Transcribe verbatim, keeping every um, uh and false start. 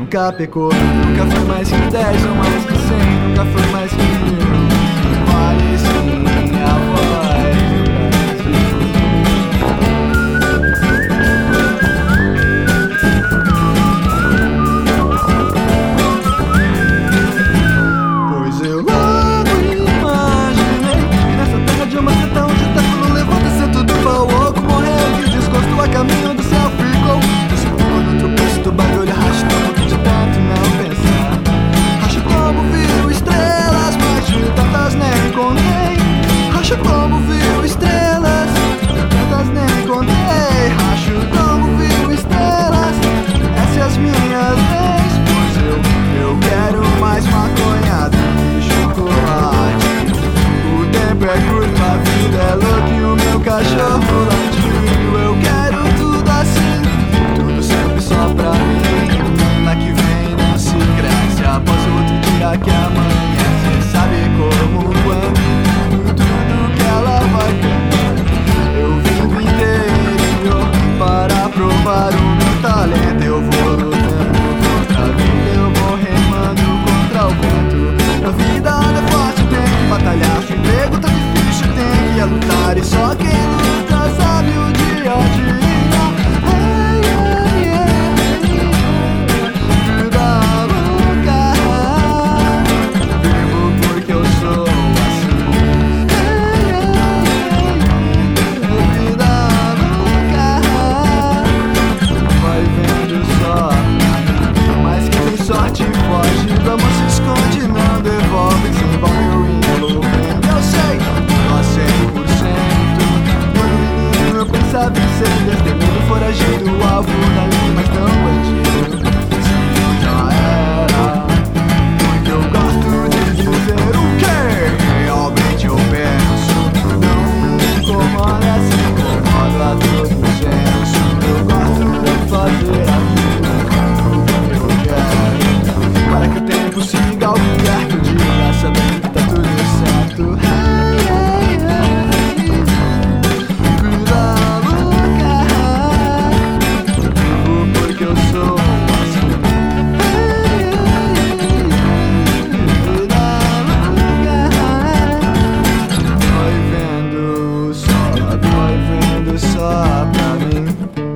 nunca pecou. Nunca foi mais que dez ou mais que cem. Nunca foi mais que mil. Vale sim a voz do Brasil. Pois eu logo imaginei que nessa terra de uma sertão de téculo levanta-se tudo pau oco. Morreu, que desgosto a caminho do céu ficou. Esse pulo no tropeço do bagulho arrastando de tanto não pensar. Racho como viu estrelas, mas de tantas nem contei. Racho como viu estrelas, tantas nem contei. Racho como viu estrelas, essas é as minhas leis. Pois eu, eu quero mais maconha do que chocolate. O tempo é curto, a vida é louca e o meu cachorro latiu. Eu quero tudo assim, tudo sempre só pra mim. Lá que vem não se cresce após o outro dia que amanhece. Sabe como, quando, tudo que ela vai cantar. Eu vim do interior para provar o meu talento. Eu vou lutando contra a vida, eu vou remando contra o vento. Na vida anda forte, tem que batalhar. Se o emprego tá difícil, tem que lutar. E só quem luta sabe o dia a dia. Hey, hey, hey, vida louca. Vivo porque eu sou assim. Hey, hey, hey, vida louca. Vai vendo só. Mas quem tem sorte foge. Do amor se esconde, não devolve. Desenvolve o envolvendo. Eu sei, nós cem por cento. Quando menino eu pensava em ser destemido, foragido, alvo da lei, mas não bandido. Sim, já era. Porque eu gosto de dizer o que realmente eu penso. Não me incomoda, se incomoda a todo senso. Eu gosto de fazer aquilo que eu quero, para que o tempo siga ao perto de lá, sabendo que tá tudo certo. Hey, hey, hey, vida louca. Vivo porque eu sou assim. Hey, hey, vida louca. Vai vendo só, vai vendo só pra mim.